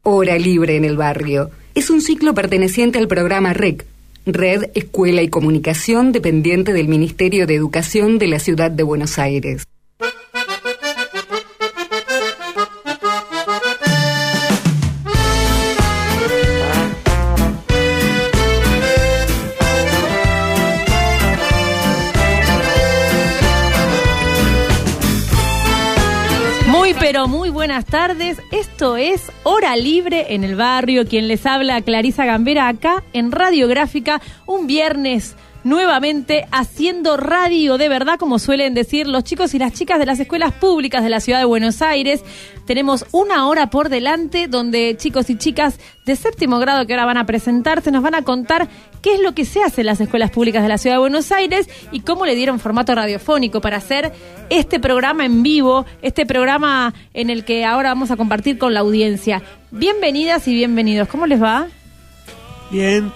Hora Libre en el Barrio. Es un ciclo perteneciente al programa REC, Red, Escuela y Comunicación, dependiente del Ministerio de Educación de la Ciudad de Buenos Aires. Pero muy buenas tardes, esto es Hora Libre en el Barrio, quien les habla, Clarisa Gambera, acá en Radiográfica, un viernes nuevamente haciendo radio de verdad, como suelen decir los chicos y las chicas de las escuelas públicas de la Ciudad de Buenos Aires. Tenemos una hora por delante donde chicos y chicas de séptimo grado que ahora van a presentarse nos van a contar qué es lo que se hace en las escuelas públicas de la Ciudad de Buenos Aires y cómo le dieron formato radiofónico para hacer este programa en vivo, este programa en el que ahora vamos a compartir con la audiencia. Bienvenidas y bienvenidos. ¿Cómo les va? Bien.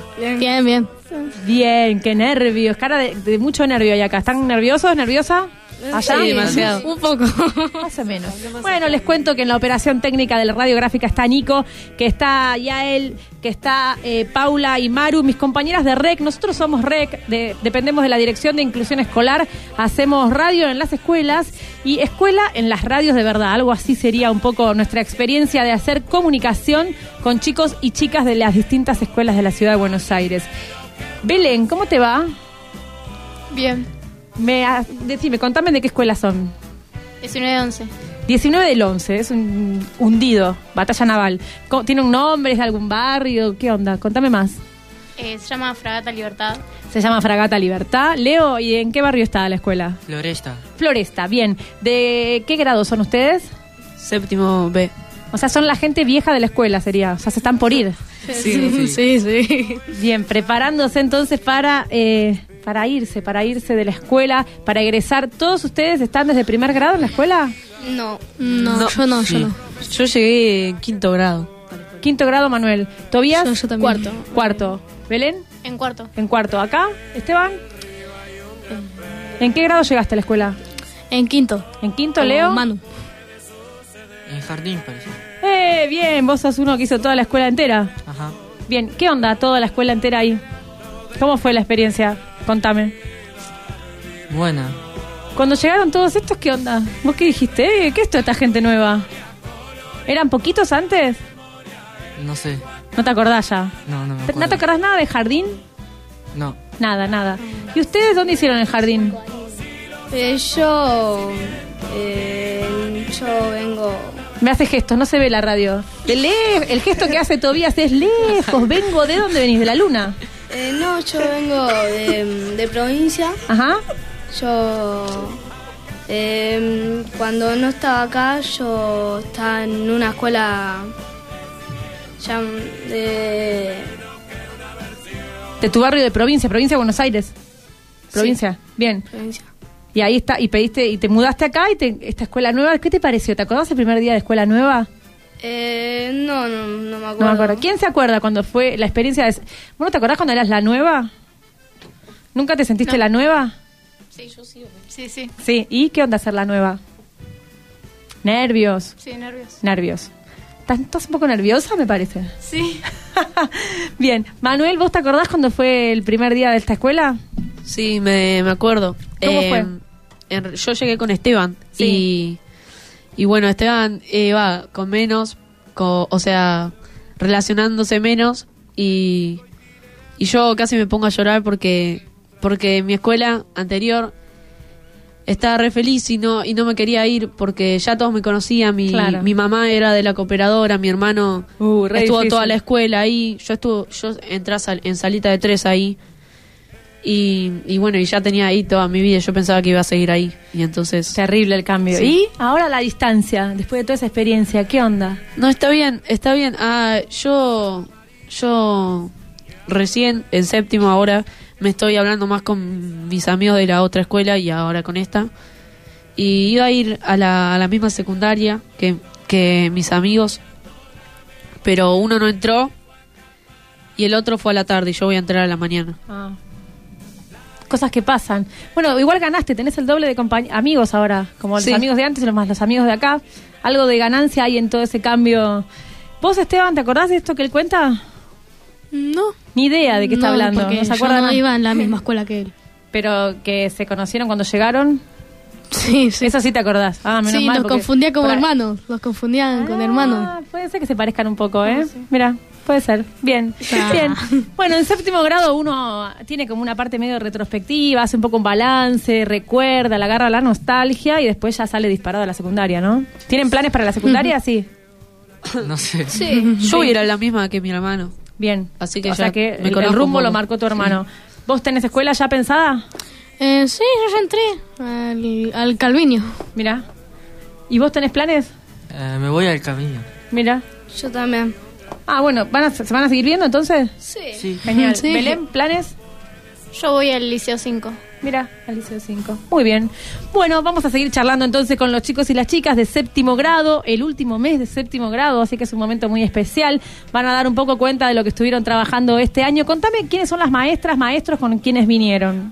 Bien, qué nervios, cara de mucho nervio hay acá. ¿Están nerviosos, nerviosa? ¿Allá? Sí, demasiado. Un poco. Más o menos. Bueno, les cuento que en la operación técnica de la Radiográfica está Nico, que está Yael, que está Paula y Maru, mis compañeras de REC. Nosotros somos REC, dependemos de la Dirección de Inclusión Escolar. Hacemos radio en las escuelas y escuela en las radios de verdad. Algo así sería un poco nuestra experiencia de hacer comunicación con chicos y chicas de las distintas escuelas de la Ciudad de Buenos Aires. Belén, ¿cómo te va? Bien. Decime, contame de qué escuela son. 19 de 11. 19 del 11, es un hundido, batalla naval. ¿Tiene un nombre? ¿Es de algún barrio? ¿Qué onda? Contame más. Se llama Fragata Libertad. Se llama Fragata Libertad. Leo, ¿y en qué barrio está la escuela? Floresta. Floresta, bien. ¿De qué grado son ustedes? Séptimo B. O sea, son la gente vieja de la escuela, sería. O sea, se están por ir. Sí. Bien, preparándose entonces para irse de la escuela, para egresar. ¿Todos ustedes están desde primer grado en la escuela? No. Yo no. Yo llegué en quinto grado. Quinto grado, Manuel. ¿Tobías? Yo también. Cuarto. ¿Belén? En cuarto. En cuarto. ¿Acá? ¿Esteban? ¿En qué grado llegaste a la escuela? En quinto. ¿En quinto, Leo? Manu. En jardín, parece. Bien, vos sos uno que hizo toda la escuela entera. Ajá. Bien, ¿qué onda toda la escuela entera ahí? ¿Cómo fue la experiencia? Contame. Buena. Cuando llegaron todos estos, ¿qué onda? ¿Vos qué dijiste? ¿Qué es toda esta gente nueva? ¿Eran poquitos antes? No sé. ¿No te acordás ya? No me acuerdo. ¿No te acordás nada de jardín? No. Nada. ¿Y ustedes dónde hicieron el jardín? Yo vengo... Me hace gestos, no se ve la radio. El gesto que hace Tobías es lejos. Vengo, ¿de dónde venís? ¿De la luna? No, yo vengo de provincia. Ajá. Yo, cuando no estaba acá, yo estaba en una escuela ya de tu barrio de provincia de Buenos Aires. Provincia, sí. Bien. Provincia. Y ahí está, y pediste, y te mudaste acá, esta escuela nueva, ¿qué te pareció? ¿Te acordás el primer día de escuela nueva? No me acuerdo. No me acuerdo. ¿Quién se acuerda cuando fue la experiencia de... ¿Vos no te acordás cuando eras la nueva? ¿Nunca te sentiste la nueva? Sí, yo sí. Sí. Sí, ¿y qué onda ser la nueva? ¿Nervios? Sí, Nervios. ¿Estás un poco nerviosa, me parece? Sí. Bien. Manuel, ¿vos te acordás cuando fue el primer día de esta escuela? Sí, me acuerdo. ¿Cómo fue? Yo llegué con Esteban. Sí. Y bueno, Esteban va con menos, o sea, relacionándose menos. Y yo casi me pongo a llorar porque en mi escuela anterior estaba re feliz y no me quería ir porque ya todos me conocían. Mi mamá era de la cooperadora, mi hermano estuvo difícil. toda la escuela ahí. Yo entré en salita de 3 ahí. Y bueno, y ya tenía ahí toda mi vida. Yo pensaba que iba a seguir ahí. Y entonces... Terrible el cambio. Sí. ¿Y ahora la distancia, después de toda esa experiencia, qué onda? No, está bien. Yo recién, en séptimo ahora, me estoy hablando más con mis amigos de la otra escuela y ahora con esta. Y iba a ir a la misma secundaria que mis amigos, pero uno no entró y el otro fue a la tarde y yo voy a entrar a la mañana. Cosas que pasan. Bueno, igual ganaste, tenés el doble de amigos ahora, como los amigos de antes y los amigos de acá. Algo de ganancia hay en todo ese cambio ¿Vos, Esteban, te acordás de esto que él cuenta? No. Ni idea de qué está hablando. Porque ¿No se yo acuerdan? no iba en la misma escuela que él. Pero que se conocieron cuando llegaron. Sí, sí. Eso sí te acordás. Ah, menos Sí, mal, los porque confundía como por ahí- hermanos. Los confundían con hermanos. Puede ser que se parezcan un poco, ¿eh? Mira, puede ser. Bien, Ah. bien. Bueno, en séptimo grado uno tiene como una parte medio retrospectiva, hace un poco un balance, recuerda, le agarra la nostalgia y después ya sale disparado a la secundaria, ¿no? ¿Tienen planes para la secundaria? Sí. No sé. Sí. Yo era la misma que mi hermano. Bien. Así que o ya sea que me el conozco rumbo un lo poco. marcó tu hermano. ¿Vos tenés escuela ya pensada? Sí, yo ya entré al Calviño. Mira. ¿Y vos tenés planes? Me voy al camino. Mira. Yo también. Ah, bueno, ¿se van a seguir viendo entonces? Sí. Sí. Genial. Sí. Belén, ¿planes? Yo voy al Liceo 5. Mira, al Liceo 5. Muy bien. Bueno, vamos a seguir charlando entonces con los chicos y las chicas de séptimo grado, el último mes de séptimo grado, así que es un momento muy especial. Van a dar un poco cuenta de lo que estuvieron trabajando este año. Contame quiénes son las maestras, maestros con quienes vinieron.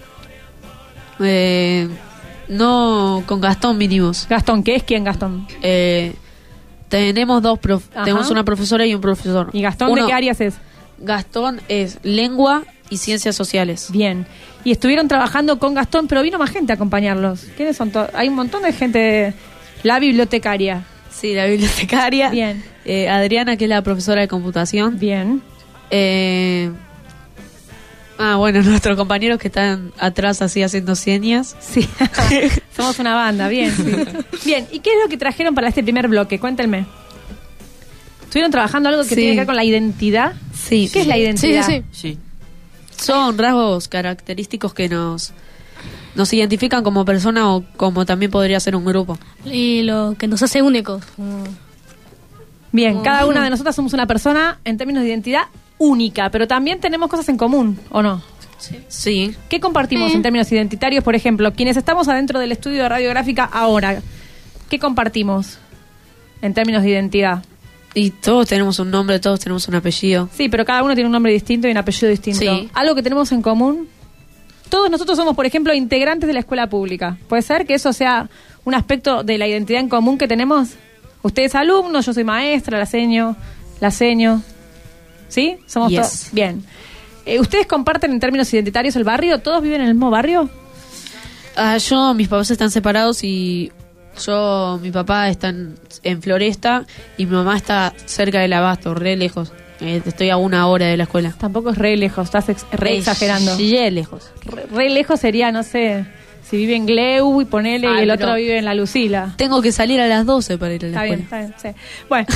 No, con Gastón vinimos. Gastón, ¿qué es quién, Gastón? Tenemos Ajá. tenemos una profesora y un profesor. ¿Y Gastón Uno- de qué áreas es? Gastón es lengua y ciencias sociales. Bien. Y estuvieron trabajando con Gastón, pero vino más gente a acompañarlos. ¿Quiénes son todos? Hay un montón de gente. La bibliotecaria. Sí, la bibliotecaria. Bien. Adriana, que es la profesora de computación. Bien. Bueno, nuestros compañeros que están atrás así haciendo señas. Sí. Somos una banda, bien. Sí. Bien, ¿y qué es lo que trajeron para este primer bloque? Cuéntenme. ¿Estuvieron trabajando algo que Sí. tiene que ver con la identidad? Sí. ¿Qué es la identidad? Sí. Sí. Son rasgos característicos que nos identifican como persona o como también podría ser un grupo. Y lo que nos hace únicos. Bien, cada una de nosotras somos una persona en términos de identidad única, pero también tenemos cosas en común, ¿o no? Sí. ¿Qué compartimos Sí. en términos identitarios? Por ejemplo, quienes estamos adentro del estudio de radiográfica ahora, ¿qué compartimos en términos de identidad? Y todos tenemos un nombre, todos tenemos un apellido. Sí, pero cada uno tiene un nombre distinto y un apellido distinto. Sí. ¿Algo que tenemos en común? Todos nosotros somos, por ejemplo, integrantes de la escuela pública. ¿Puede ser que eso sea un aspecto de la identidad en común que tenemos? Usted es alumno, yo soy maestra, la seño. ¿Sí? Somos Yes. todos. Bien. ¿Ustedes comparten en términos identitarios el barrio? ¿Todos viven en el mismo barrio? Mis papás están separados y mi papá está en Floresta y mi mamá está cerca del Abasto, re lejos. Estoy a 1 hora de la escuela. Tampoco es re lejos, estás re exagerando. Sí, lejos. Re lejos sería, no sé, si vive en Gleu y ponele y el pero- otro vive en La Lucila. Tengo que salir a las 12 para ir a la Está escuela. bien, sí. Bueno.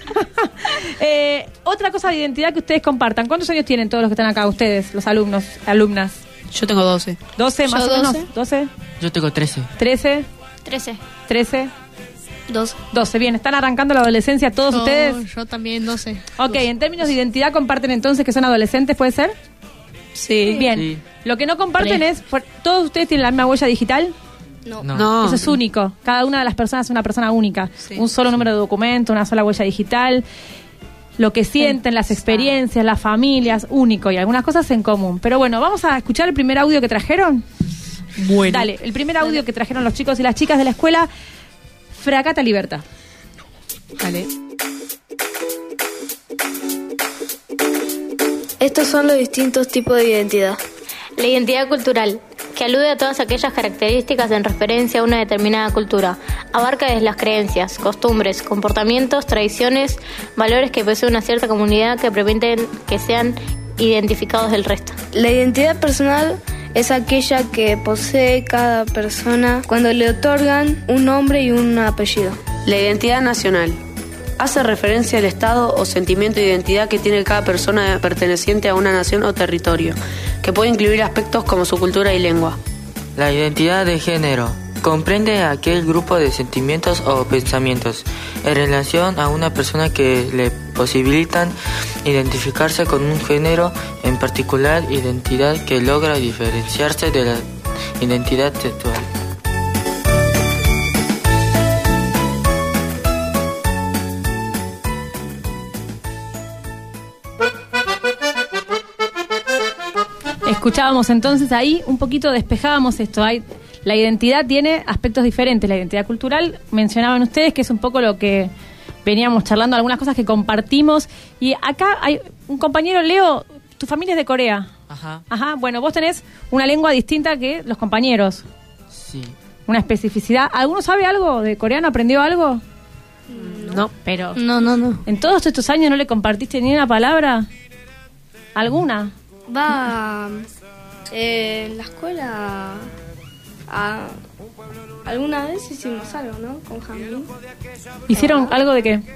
Otra cosa de identidad que ustedes compartan. ¿Cuántos años tienen todos los que están acá, ustedes, los alumnos, alumnas? Yo tengo 12. ¿12 más Yo o menos? 12. ¿12? Yo tengo 13. ¿13? 13. ¿13? 2. 12. Bien, ¿están arrancando la adolescencia todos ustedes? Yo también 12. Ok, en términos de identidad comparten entonces que son adolescentes, ¿puede ser? Sí. Bien. Sí. Lo que no comparten es, ¿todos ustedes tienen la misma huella digital? No. No. Eso es único. Cada una de las personas es una persona única. Sí. Un solo número de documento, una sola huella digital. Lo que sienten, las experiencias, las familias, único. Y algunas cosas en común. Pero bueno, vamos a escuchar el primer audio que trajeron. Bueno. Dale, el primer audio que trajeron los chicos y las chicas de la escuela Fragata Libertad. Dale. Estos son los distintos tipos de identidad. La identidad cultural, que alude a todas aquellas características en referencia a una determinada cultura. Abarca desde las creencias, costumbres, comportamientos, tradiciones, valores que posee una cierta comunidad que permiten que sean identificados del resto. La identidad personal es aquella que posee cada persona cuando le otorgan un nombre y un apellido. La identidad nacional hace referencia al estado o sentimiento de identidad que tiene cada persona perteneciente a una nación o territorio, que puede incluir aspectos como su cultura y lengua. La identidad de género comprende aquel grupo de sentimientos o pensamientos en relación a una persona que le posibilitan identificarse con un género en particular, identidad que logra diferenciarse de la identidad sexual. Escuchábamos entonces ahí, un poquito despejábamos esto. La identidad tiene aspectos diferentes. La identidad cultural, mencionaban ustedes, que es un poco lo que veníamos charlando algunas cosas que compartimos. Y acá hay un compañero, Leo, tu familia es de Corea. Ajá, bueno, vos tenés una lengua distinta que los compañeros. Sí. Una especificidad. ¿Alguno sabe algo de coreano? ¿Aprendió algo? No, pero... No. ¿En todos estos años no le compartiste ni una palabra? ¿Alguna? En la escuela alguna vez hicimos algo, ¿no? Con Jamín. ¿Hicieron algo de qué?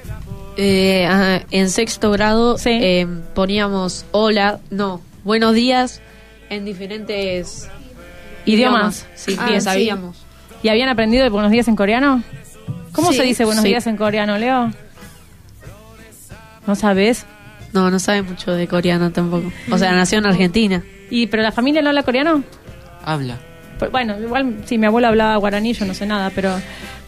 En sexto grado Sí. poníamos buenos días en diferentes ¿Idiomas? Sí, Ah, sí. sabíamos. ¿Y habían aprendido de buenos días en coreano? ¿Cómo Sí, se dice buenos sí. días en coreano, Leo? ¿No sabes? No sabe mucho de coreano tampoco. O sea, nació en Argentina. ¿Pero la familia no habla coreano? Habla. Bueno, igual sí, mi abuela hablaba guaraní, yo no sé nada, pero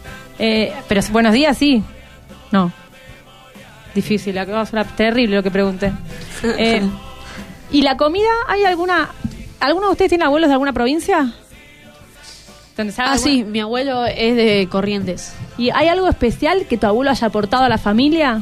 buenos días sí. No. Difícil, terrible lo que pregunté. ¿Y la comida? ¿Hay alguno de ustedes tiene abuelos de alguna provincia? ¿Donde se haga alguna- Sí, mi abuelo es de Corrientes. ¿Y hay algo especial que tu abuelo haya aportado a la familia?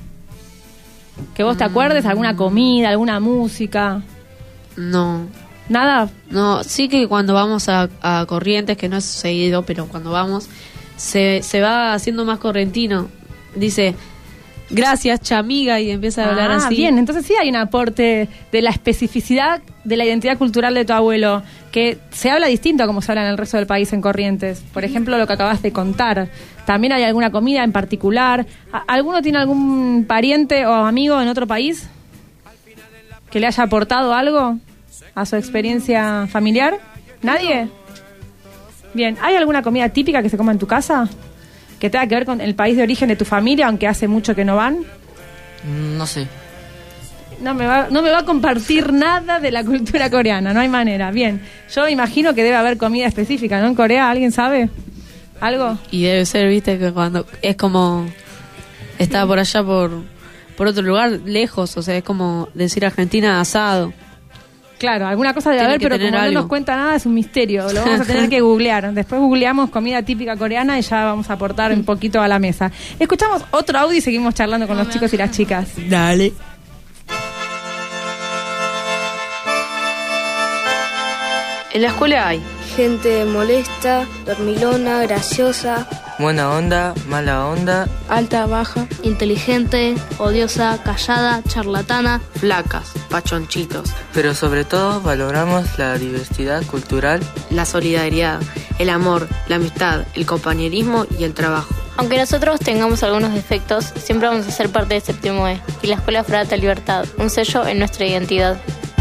¿Que vos te acuerdes? ¿Alguna comida, alguna música? No, ¿Nada? sí que cuando vamos a Corrientes, que no es seguido, pero cuando vamos, se va haciendo más correntino. Dice, gracias, chamiga, y empieza a hablar así. Bien, entonces sí hay un aporte de la especificidad de la identidad cultural de tu abuelo, que se habla distinto a como se habla en el resto del país en Corrientes. Por ejemplo, lo que acabas de contar. ¿También hay alguna comida en particular? ¿Alguno tiene algún pariente o amigo en otro país que le haya aportado algo a su experiencia familiar? ¿Nadie? Bien, ¿hay alguna comida típica que se coma en tu casa? ¿Que tenga que ver con el país de origen de tu familia, aunque hace mucho que no van? No sé. No me va a compartir nada de la cultura coreana, no hay manera. Bien, yo imagino que debe haber comida específica, ¿no? En Corea, ¿alguien sabe? ¿Algo? Y debe ser, viste, que cuando es como está por allá por otro lugar lejos, o sea, es como decir Argentina asado. Claro, alguna cosa debe Tiene haber, que pero tener como no algo. nos cuenta nada, es un misterio. Lo vamos a tener que googlear. Después googleamos comida típica coreana y ya vamos a aportar un poquito a la mesa. Escuchamos otro audio y seguimos charlando con los chicos y las chicas. Dale. En la escuela hay Gente molesta, dormilona, graciosa, Buena onda, mala onda, Alta, baja. Inteligente, odiosa, callada, charlatana. flacas, pachonchitos, pero sobre todo valoramos la diversidad cultural. la solidaridad, el amor, la amistad, el compañerismo y el trabajo. Aunque nosotros tengamos algunos defectos, siempre vamos a ser parte de Séptimo E y la Escuela Fragata Libertad, un sello en nuestra identidad.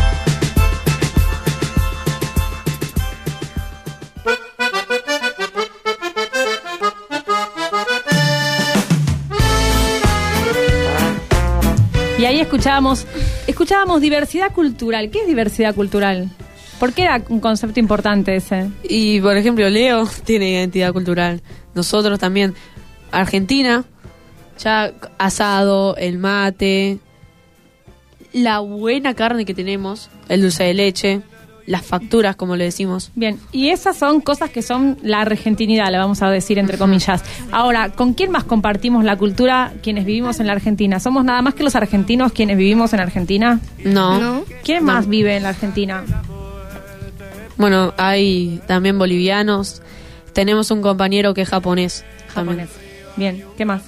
Y ahí escuchábamos diversidad cultural. ¿Qué es diversidad cultural? ¿Por qué era un concepto importante ese? Y por ejemplo, Leo tiene identidad cultural. Nosotros también. Argentina, ya asado, el mate, la buena carne que tenemos, el dulce de leche, las facturas, como le decimos. Bien, y esas son cosas que son la argentinidad, le vamos a decir entre comillas. Ahora, ¿con quién más compartimos la cultura quienes vivimos en la Argentina? ¿Somos nada más que los argentinos quienes vivimos en Argentina? No. ¿Quién más vive en la Argentina? Bueno, hay también bolivianos. Tenemos un compañero que es japonés. Japonés. Bien, ¿qué más?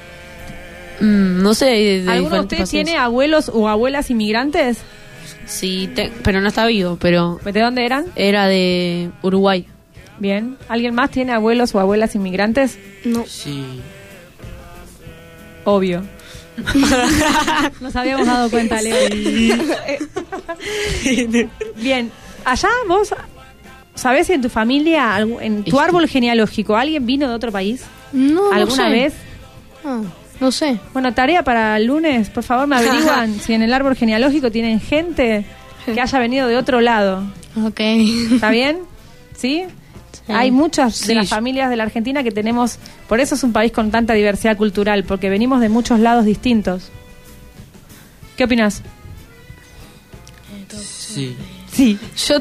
No sé. De ¿Alguno de diferentes ustedes países. tiene abuelos o abuelas inmigrantes? Sí, pero no está vivo, pero ¿De dónde eran? era de Uruguay. Bien. ¿Alguien más tiene abuelos o abuelas inmigrantes? Sí. Obvio. Nos habíamos dado cuenta, Leo. Bien. Allá vos, ¿sabés si en tu familia, en tu árbol genealógico, alguien vino de otro país? No, ¿Alguna no sé. vez? No sé. Bueno, tarea para el lunes, por favor, me averiguan si en el árbol genealógico tienen gente que haya venido de otro lado. Ok. ¿Está bien? ¿Sí? Hay muchas de Sí. las familias de la Argentina que tenemos, por eso es un país con tanta diversidad cultural, porque venimos de muchos lados distintos. ¿Qué opinas? Sí. Sí. Yo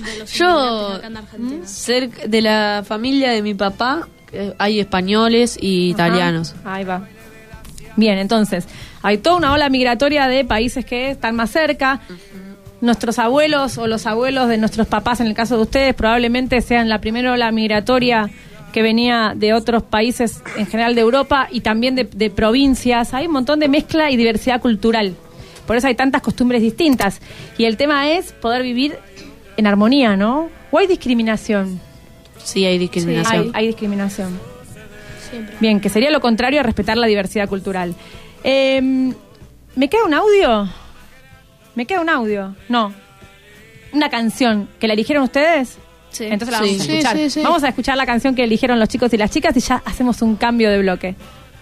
cerca de la familia de mi papá hay españoles y italianos. Ahí va. Bien, entonces, hay toda una ola migratoria de países que están más cerca. Nuestros abuelos o los abuelos de nuestros papás, en el caso de ustedes, probablemente sean la primera ola migratoria que venía de otros países, en general de Europa, y también de provincias. Hay un montón de mezcla y diversidad cultural. Por eso hay tantas costumbres distintas. Y el tema es poder vivir en armonía, ¿no? ¿O hay discriminación? Sí, hay discriminación. Sí, hay discriminación. Siempre. Bien, que sería lo contrario a respetar la diversidad cultural. ¿Me queda un audio? ¿Me queda un audio? No. ¿Una canción que la eligieron ustedes? Sí. Entonces la vamos a escuchar. Sí. Vamos a escuchar la canción que eligieron los chicos y las chicas y ya hacemos un cambio de bloque.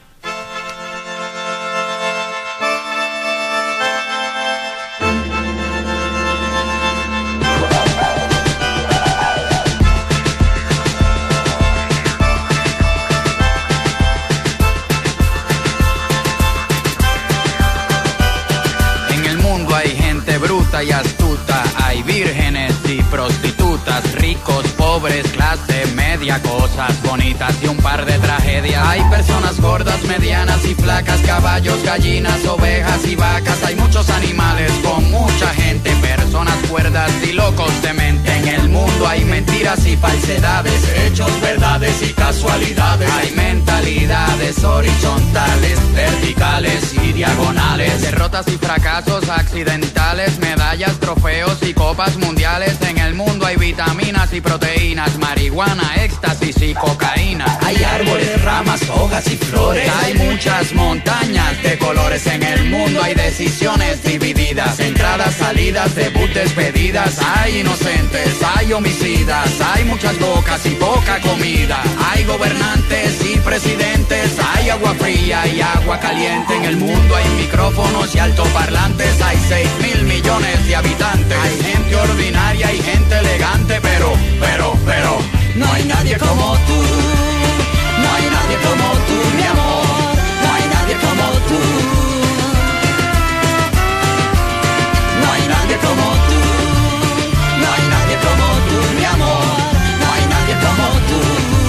Y astuta, hay vírgenes y prostitutas, ricos, pobres, clase media, cosas bonitas y un par de tragedias. Hay personas gordas, medianas y flacas, caballos, gallinas, ovejas y vacas. Hay muchos animales con mucha gente, personas cuerdas y locos de mente. En el mundo hay mentiras y falsedades, hechos, verdades y casualidades. Hay mentalidades horizontales, verticales y diagonales, derrotas y fracasos accidentales, medallas, trofeos y copas mundiales. En el mundo hay vitaminas y proteínas, marihuana, éxtasis y cocaína. Hay árboles, ramas, hojas y flores. Hay muchas montañas de colores. En el mundo hay decisiones divididas, entradas, salidas, debut, despedidas. Hay inocentes, hay homicidas, hay muchas bocas y poca comida. Hay gobernantes y presidentes, hay agua fría y agua caliente. En el mundo hay micrófonos y altoparlantes. Hay 6.000 millones de habitantes. Hay gente ordinaria y gente elegante, pero no hay nadie como tú. No hay nadie como tú, mi amor. No hay nadie como tú. No hay nadie como tú. No hay nadie como tú, mi amor. No hay nadie como tú.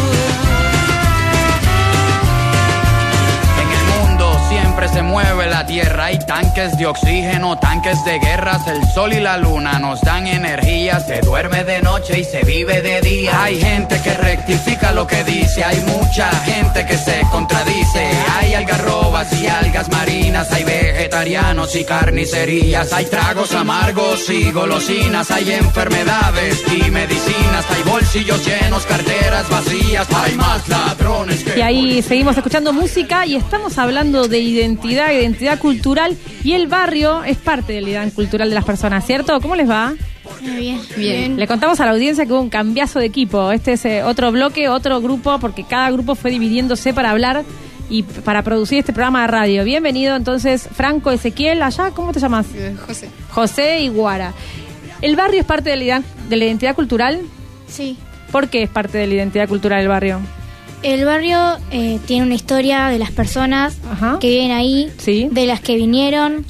En el mundo siempre se mueve la tierra. Hay tanques de oxígeno, tanques de guerras. El sol y la luna nos dan energía. Se duerme de noche y se vive de día. Hay gente que rectifica lo que dice. Hay mucha gente que se contradice. Hay algarrobas y algas marinas. Hay vegetarianos y carnicerías. Hay tragos amargos y golosinas. Hay enfermedades y medicinas. Hay bolsillos llenos, carteras vacías. Hay más ladrones que... Y ahí seguimos escuchando música y estamos hablando de identidad cultural, y el barrio es parte de la identidad cultural de las personas, ¿cierto? ¿Cómo les va? Bien. Le contamos a la audiencia que hubo un cambiazo de equipo. Este es otro bloque, otro grupo, porque cada grupo fue dividiéndose para hablar y para producir este programa de radio. Bienvenido entonces, Franco, Ezequiel, allá, ¿cómo te llamas? José y Guara. ¿El barrio es parte de la identidad cultural? Sí. ¿Por qué es parte de la identidad cultural del barrio? El barrio tiene una historia de las personas que viven ahí, sí, de las que vinieron.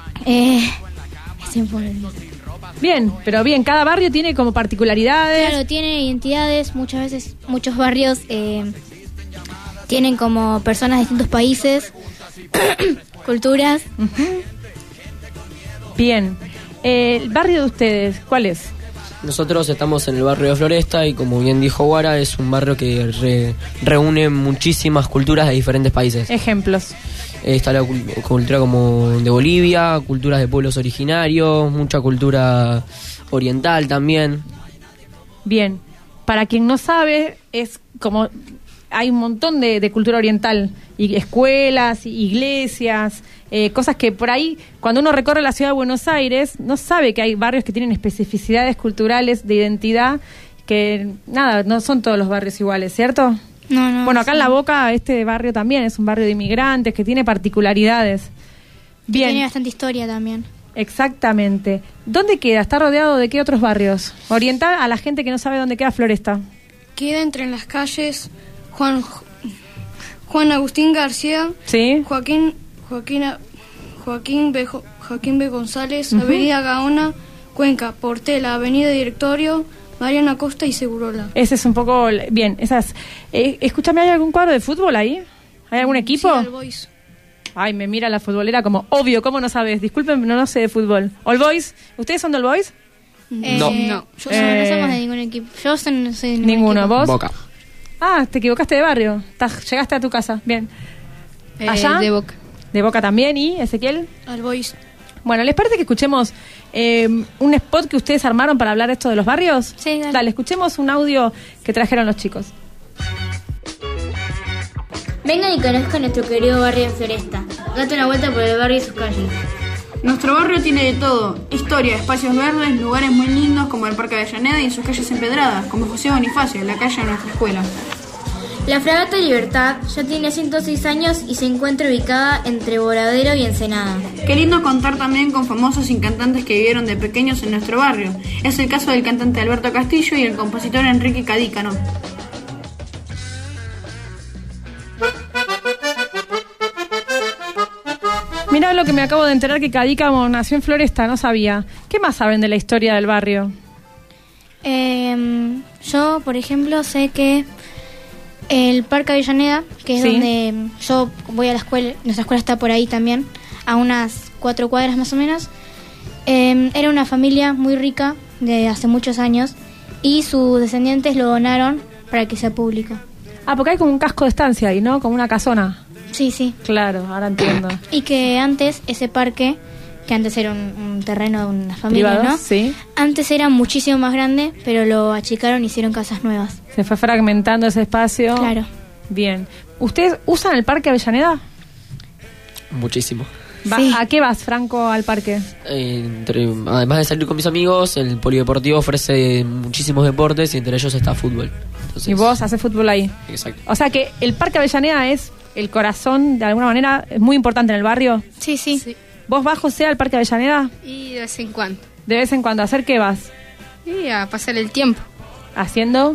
Bien, pero bien, cada barrio tiene como particularidades. Claro, tiene identidades. Muchas veces, muchos barrios tienen como personas de distintos países, culturas. Bien. ¿El barrio de ustedes cuál es? Nosotros estamos en el barrio de Floresta y, como bien dijo Guara, es un barrio que reúne muchísimas culturas de diferentes países. Ejemplos. Está la cultura como de Bolivia, culturas de pueblos originarios, mucha cultura oriental también. Bien. Para quien no sabe, es como... Hay un montón de cultura oriental, y escuelas, iglesias, cosas que por ahí, cuando uno recorre la ciudad de Buenos Aires, no sabe que hay barrios que tienen especificidades culturales de identidad, que nada, no son todos los barrios iguales, ¿cierto? No. Bueno, acá en La Boca, este barrio también es un barrio de inmigrantes, que tiene particularidades. Bien. Tiene bastante historia también. Exactamente. ¿Dónde queda? ¿Está rodeado de qué otros barrios? Oriental a la gente que no sabe dónde queda Floresta. Queda entre las calles Juan Agustín García, ¿sí? Joaquín B. González, Avenida Gaona, Cuenca, Portela, Avenida Directorio, Mariana Costa y Segurola. Ese es un poco... Bien, esas... escúchame, ¿hay algún cuadro de fútbol ahí? ¿Hay algún equipo? Sí, All Boys. Ay, me mira la futbolera como, obvio, ¿cómo no sabes? Disculpen, no sé de fútbol. ¿All Boys? ¿Ustedes son de All Boys? No. No somos de ningún equipo. Yo no soy de ningún Ninguno. equipo. ¿Vos? Boca. Ah, te equivocaste de barrio. Llegaste a tu casa. Bien. ¿Allá? De Boca. De Boca también. ¿Y Ezequiel? Al Boys. Bueno, ¿les parece que escuchemos un spot que ustedes armaron para hablar esto de los barrios? Sí, dale. Dale, escuchemos un audio que trajeron los chicos. Vengan y conozcan nuestro querido barrio de Floresta. Date una vuelta por el barrio y sus calles. Nuestro barrio tiene de todo: historia, espacios verdes, lugares muy lindos como el Parque Avellaneda y sus calles empedradas, como José Bonifacio, la calle de nuestra escuela. La Fragata Libertad ya tiene 106 años y se encuentra ubicada entre Boradero y Ensenada. Qué lindo contar también con famosos y cantantes que vivieron de pequeños en nuestro barrio. Es el caso del cantante Alberto Castillo y el compositor Enrique Cadícano. Mirá lo que me acabo de enterar, que Cadícamo nació en Floresta, no sabía. ¿Qué más saben de la historia del barrio? Yo, por ejemplo, sé que el Parque Avellaneda, que es donde yo voy a la escuela, nuestra escuela está por ahí también, a unas 4 cuadras más o menos, era una familia muy rica de hace muchos años y sus descendientes lo donaron para que sea público. Ah, porque hay como un casco de estancia ahí, ¿no? Como una casona. Sí, sí. Claro, ahora entiendo. Y que antes ese parque, que antes era un terreno de una familia, ¿Privado? ¿no? Sí. Antes era muchísimo más grande, pero lo achicaron y hicieron casas nuevas. Se fue fragmentando ese espacio. Claro. Bien. ¿Ustedes usan el Parque Avellaneda? Muchísimo. Sí. ¿A qué vas, Franco, al parque? Además de salir con mis amigos, el polideportivo ofrece muchísimos deportes y entre ellos está fútbol. Entonces, Y vos haces fútbol ahí. Exacto. O sea que el Parque Avellaneda es el corazón, de alguna manera, es muy importante en el barrio. Sí, sí. ¿Vos vas, José, al Parque Avellaneda? Y de vez en cuando. De vez en cuando. ¿A hacer qué vas? Y a pasar el tiempo. ¿Haciendo?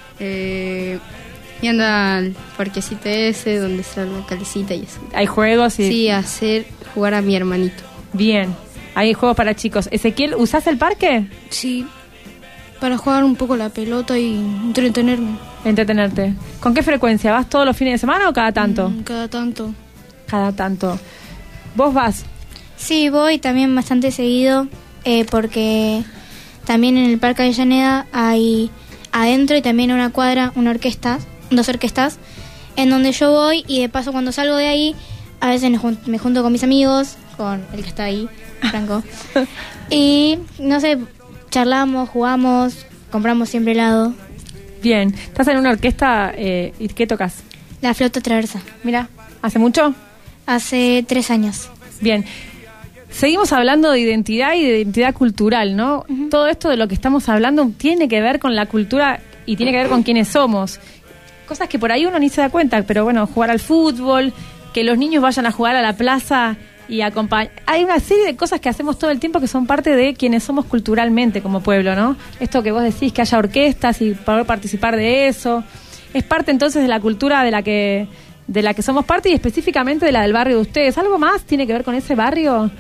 Y anda al parquecito ese donde está la calecita y eso. ¿Hay juegos? Y... Sí, jugar a mi hermanito. Bien. Hay juegos para chicos. Ezequiel, ¿usás el parque? Sí, para jugar un poco la pelota y entretenerme. Entretenerte. ¿Con qué frecuencia? ¿Vas todos los fines de semana o cada tanto? Cada tanto. Cada tanto. ¿Vos vas? Sí, voy también bastante seguido, porque también en el Parque Avellaneda hay adentro y también una cuadra, dos orquestas, en donde yo voy y de paso cuando salgo de ahí, a veces me junto con mis amigos, con el que está ahí, Franco, y no sé, charlamos, jugamos, compramos siempre helado. Bien. ¿Estás en una orquesta y qué tocas? La flauta traversa. Mira, ¿hace mucho? Hace 3 años. Bien. Seguimos hablando de identidad y de identidad cultural, ¿no? Uh-huh. Todo esto de lo que estamos hablando tiene que ver con la cultura y tiene que ver con quiénes somos. Cosas que por ahí uno ni se da cuenta, pero bueno, jugar al fútbol, que los niños vayan a jugar a la plaza y acompañar. Hay una serie de cosas que hacemos todo el tiempo que son parte de quienes somos culturalmente como pueblo, ¿no? Esto que vos decís, que haya orquestas y poder participar de eso. Es parte entonces de la cultura de la que somos parte y específicamente de la del barrio de ustedes. ¿Algo más tiene que ver con ese barrio?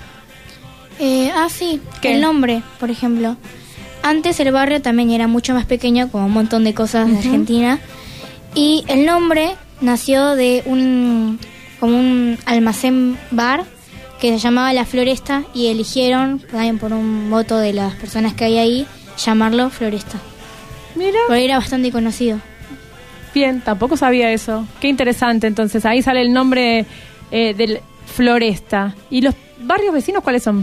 Sí. ¿Qué? El nombre, por ejemplo. Antes el barrio también era mucho más pequeño, como un montón de cosas de Argentina. Y el nombre nació de un almacén bar que se llamaba La Floresta y eligieron, también por un voto de las personas que hay ahí, llamarlo Floresta. Mira. Porque era bastante conocido. Bien, tampoco sabía eso. Qué interesante, entonces. Ahí sale el nombre del Floresta. ¿Y los barrios vecinos cuáles son?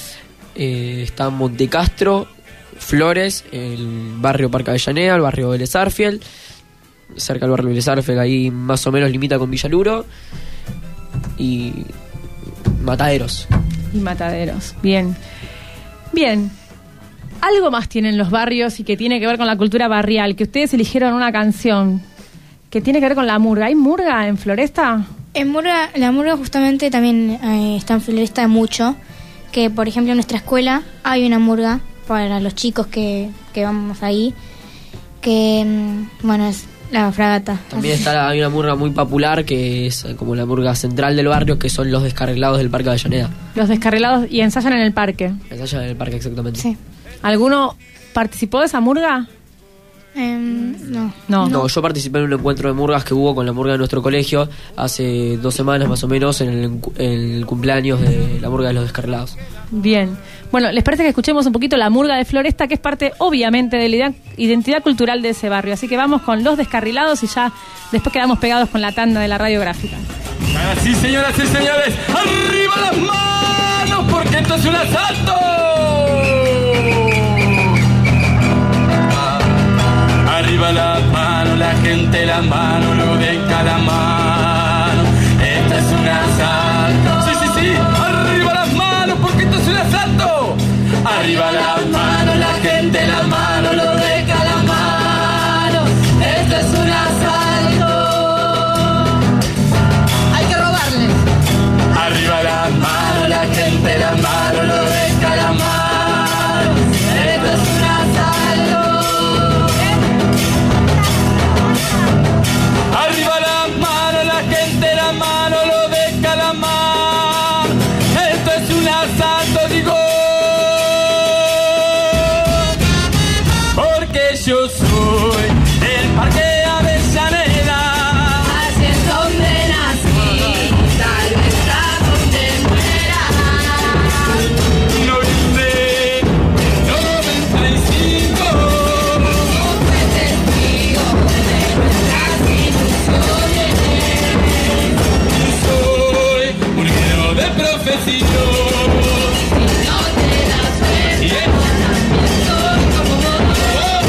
Está Montecastro, Flores, el barrio Parque Avellaneda, el barrio Vélez Arfiel. Cerca del barrio Vélez Arfiel, ahí más o menos limita con Villaluro. Y Mataderos. Y Mataderos, bien. Bien. Algo más tienen los barrios y que tiene que ver con la cultura barrial, que ustedes eligieron una canción que tiene que ver con la murga. ¿Hay murga en Floresta? La murga justamente también está en Floresta mucho, que por ejemplo en nuestra escuela hay una murga para los chicos que vamos ahí, que bueno, es la Fragata. También hay una murga muy popular que es como la murga central del barrio, que son los descarrilados del Parque Avellaneda. Los descarrilados y ensayan en el parque. Ensayan en el parque, exactamente. Sí. ¿Alguno participó de esa murga? No, yo participé en un encuentro de murgas que hubo con la murga de nuestro colegio hace 2 semanas más o menos en el cumpleaños de la murga de los Descarrilados. Bien. Bueno, ¿les parece que escuchemos un poquito la murga de Floresta, que es parte, obviamente, de la identidad cultural de ese barrio? Así que vamos con Los Descarrilados y ya después quedamos pegados con la tanda de la radiográfica. Así, señoras y señores, ¡arriba las manos! Porque esto es un asalto. Arriba las manos, la gente las manos, lo de cada mano. Esto es un asalto. Sí, arriba las manos, porque esto es un asalto. Arriba las manos, la gente las manos, lo de cada mano. Esto es un asalto. Hay que robarles. Arriba las manos, la gente las manos, lo de cada mano. Esto es un asalto. Arriba las manos, la gente la mano, lo de calamar. Esto es un asalto, digo. Porque yo soy del Parque Avellaneda. Así es donde nací, tal vez a donde muera. Noviembre 95. Fue testigo de nuestras ilusiones. Soy burguero de profesión. Si no te das cuenta, también soy como vos.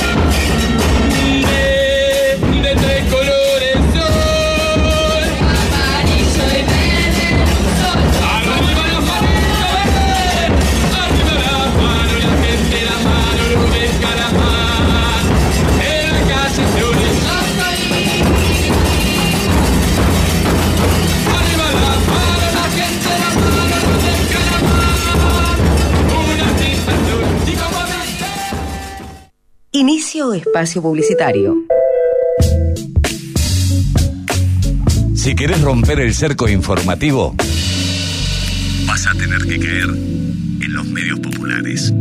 De 3 colores soy. Amarillo y verde, sol. Arriba las manos, arriba las manos, la gente la mano, lo deja la mano. En la calle se une. Arriba las manos, la gente la mano, lo deja la mano. Una sensación, y como Inicio espacio publicitario. Si querés romper el cerco informativo, vas a tener que caer en los medios populares.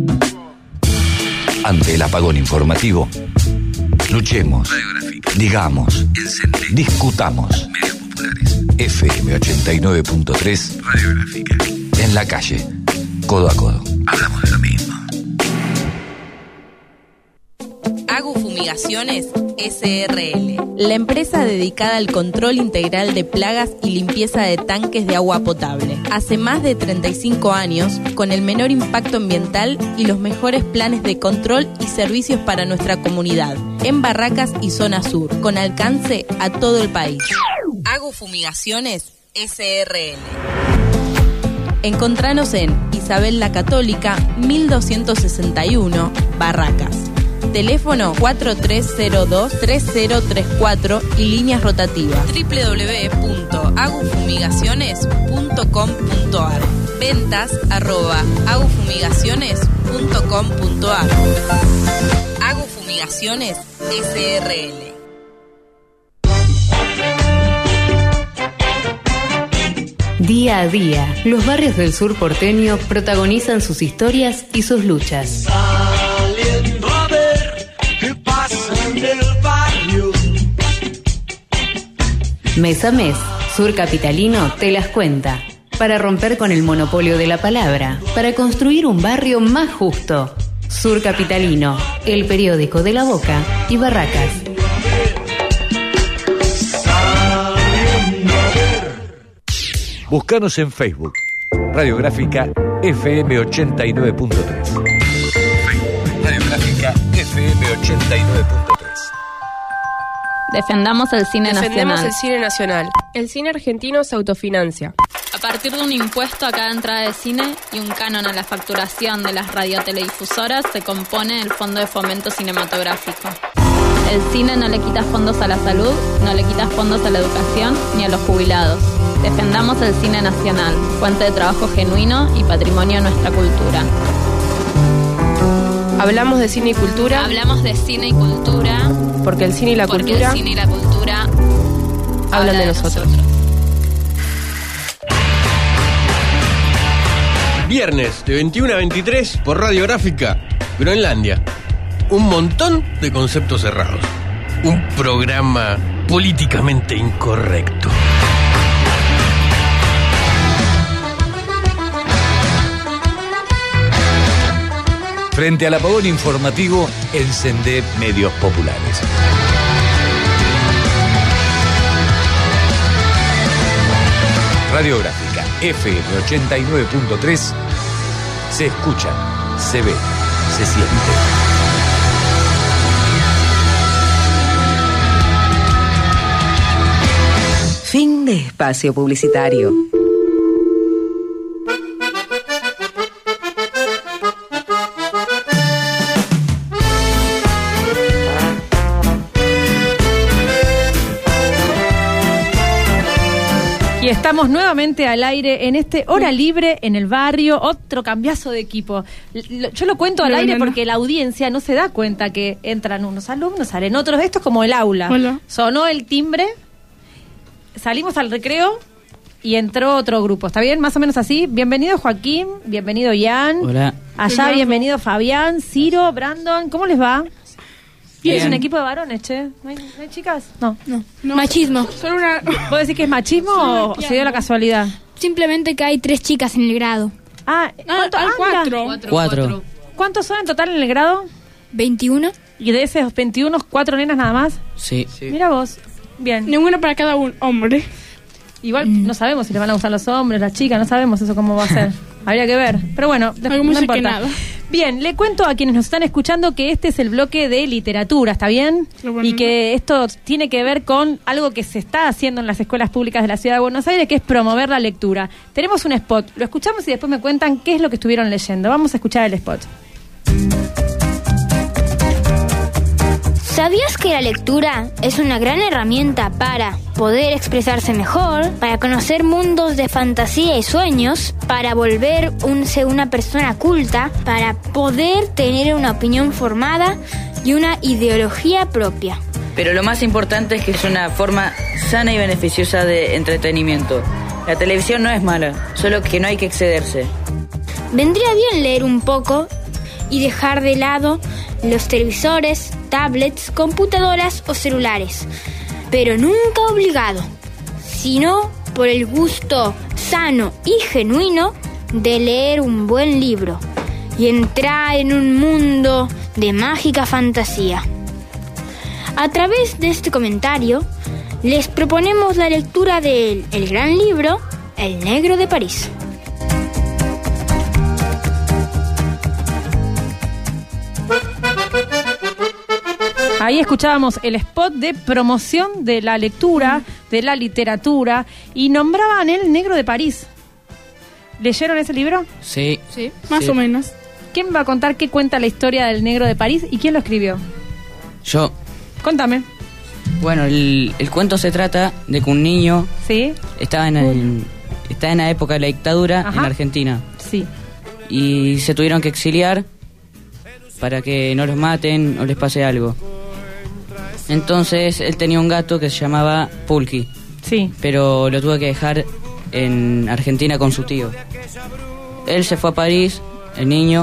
Ante el apagón informativo, luchemos, digamos, discutamos. Medios populares. FM 89.3 Radiográfica. En la calle, codo a codo. Hablamos de lo mismo. Agu Fumigaciones SRL, la empresa dedicada al control integral de plagas y limpieza de tanques de agua potable. Hace más de 35 años, con el menor impacto ambiental y los mejores planes de control y servicios para nuestra comunidad, en Barracas y Zona Sur, con alcance a todo el país. Agu Fumigaciones SRL. Encontranos en Isabel la Católica, 1261, Barracas. Teléfono 4302-3034 y líneas rotativas. www.agufumigaciones.com.ar. Ventas @agufumigaciones.com.ar. Agu Fumigaciones SRL. Día a día, los barrios del sur porteño protagonizan sus historias y sus luchas. saliendo a ver qué pasa en el barrio. Mes a mes, Sur Capitalino te las cuenta. Para romper con el monopolio de la palabra, para construir un barrio más justo. Sur Capitalino, el periódico de La Boca y Barracas. Búscanos en Facebook. Radiográfica FM 89.3. Radiográfica FM 89.3. Defendamos el cine Defendemos nacional. el cine nacional. El cine argentino se autofinancia. A partir de un impuesto a cada entrada de cine y un canon a la facturación de las radioteledifusoras se compone el Fondo de Fomento Cinematográfico. El cine no le quita fondos a la salud, no le quita fondos a la educación ni a los jubilados. Defendamos el cine nacional, fuente de trabajo genuino y patrimonio de nuestra cultura. Hablamos de cine y cultura. Hablamos de cine y cultura. Porque el cine y la cultura. El cine y la cultura hablan de nosotros. Viernes de 21 a 23 por Radiográfica, Groenlandia. un montón de conceptos cerrados. Un programa políticamente incorrecto. Frente al apagón informativo, encendé medios populares. Radiográfica FM 89.3 se escucha, se ve, se siente. Fin de espacio publicitario. Y estamos nuevamente al aire en este Hora Libre en el barrio, otro cambiazo de equipo. Yo lo cuento al aire porque la audiencia no se da cuenta que entran unos alumnos, salen otros. Esto es como el aula. Hola. Sonó el timbre, salimos al recreo y entró otro grupo. ¿Está bien? Más o menos así. Bienvenido Joaquín, bienvenido Ian. Hola. Allá bienvenido Fabián, Ciro, Brandon. ¿Cómo les va? Bien. Es un equipo de varones, che. ¿No hay chicas? No. Machismo. Solo una... ¿Vos decís que es machismo o se dio la casualidad? Simplemente que hay 3 chicas en el grado. Ah, hay 4. Cuatro. ¿Cuántos son en total en el grado? 21. ¿Y de esos 21, 4 nenas nada más? Sí. Mira vos. Bien. Ninguna para cada hombre. Igual no sabemos si les van a gustar los hombres, las chicas, no sabemos eso cómo va a ser. Habría que ver. Pero bueno, Algo no más importa. que nada. Bien, le cuento a quienes nos están escuchando que este es el bloque de literatura, ¿está bien? Y que esto tiene que ver con algo que se está haciendo en las escuelas públicas de la Ciudad de Buenos Aires, que es promover la lectura. Tenemos un spot, lo escuchamos y después me cuentan qué es lo que estuvieron leyendo. Vamos a escuchar el spot. ¿Sabías que la lectura es una gran herramienta para poder expresarse mejor, para conocer mundos de fantasía y sueños, para volverse una persona culta, para poder tener una opinión formada y una ideología propia? Pero lo más importante es que es una forma sana y beneficiosa de entretenimiento. La televisión no es mala, solo que no hay que excederse. Vendría bien leer un poco y dejar de lado los televisores, tablets, computadoras o celulares, pero nunca obligado, sino por el gusto sano y genuino de leer un buen libro y entrar en un mundo de mágica fantasía. A través de este comentario, les proponemos la lectura del gran libro El Negro de París. Ahí escuchábamos el spot de promoción de la lectura, de la literatura, y nombraban El Negro de París. ¿Leyeron ese libro? Sí. Sí, más o menos. ¿Quién va a contar qué cuenta la historia del Negro de París y quién lo escribió? Yo. Contame. Bueno, el cuento se trata de que un niño estaba en la época de la dictadura en Argentina. Sí. Y se tuvieron que exiliar para que no los maten o les pase algo. Entonces él tenía un gato que se llamaba Pulqui. Sí. Pero lo tuvo que dejar en Argentina con su tío. Él se fue a París, el niño,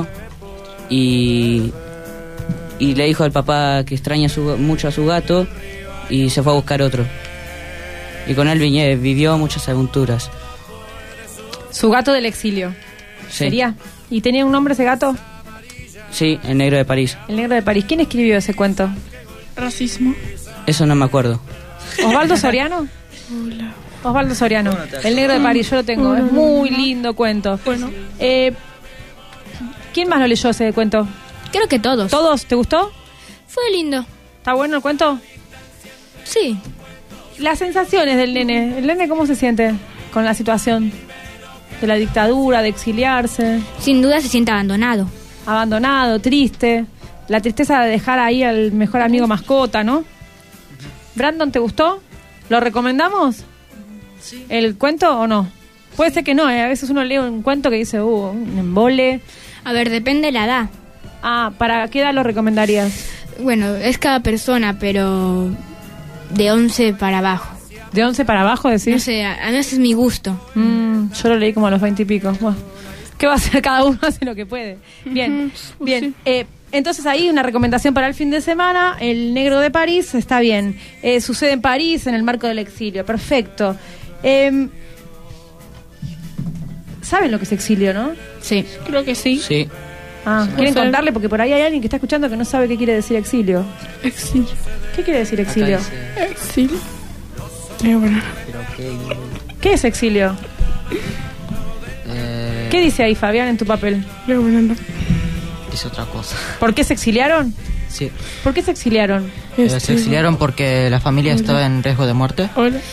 y le dijo al papá que extraña mucho a su gato y se fue a buscar otro. Y con él vivió muchas aventuras. Su gato del exilio. Sí. ¿Sería? ¿Y tenía un nombre ese gato? Sí, El Negro de París. El Negro de París. ¿Quién escribió ese cuento? Racismo. Eso no me acuerdo. ¿Osvaldo Soriano? Hola. Osvaldo Soriano. El Negro de París, yo lo tengo. Es muy lindo cuento. Bueno. ¿Quién más lo leyó ese cuento? Creo que todos. ¿Todos? ¿Te gustó? Fue lindo. ¿Está bueno el cuento? Sí. Las sensaciones del nene. ¿El nene cómo se siente con la situación de la dictadura, de exiliarse? Sin duda se siente abandonado. Abandonado, triste. La tristeza de dejar ahí al mejor amigo mascota, ¿no? Brandon, ¿te gustó? ¿Lo recomendamos? Sí. ¿El cuento o no? Puede ser que no, A veces uno lee un cuento que dice, un embole. A ver, depende de la edad. Ah, ¿para qué edad lo recomendarías? Bueno, es cada persona, pero de 11 para abajo. ¿De 11 para abajo decís? No sé, a veces es mi gusto. Yo lo leí como a los 20 y pico. Bueno, ¿qué va a hacer? Cada uno hace lo que puede. Bien, bien. Sí. Entonces ahí una recomendación para el fin de semana, El Negro de París, está bien. Sucede en París en el marco del exilio, perfecto. ¿Saben lo que es exilio, no? Sí. Creo que sí. Sí. ¿Quieren contarle? Porque por ahí hay alguien que está escuchando que no sabe qué quiere decir exilio. Exilio. ¿Qué quiere decir exilio? Exilio. ¿Qué es exilio? ¿Qué dice ahí, Fabián, en tu papel? Dice otra cosa. ¿Por qué se exiliaron? Sí. ¿Por qué se exiliaron? Se exiliaron porque la familia estaba en riesgo de muerte.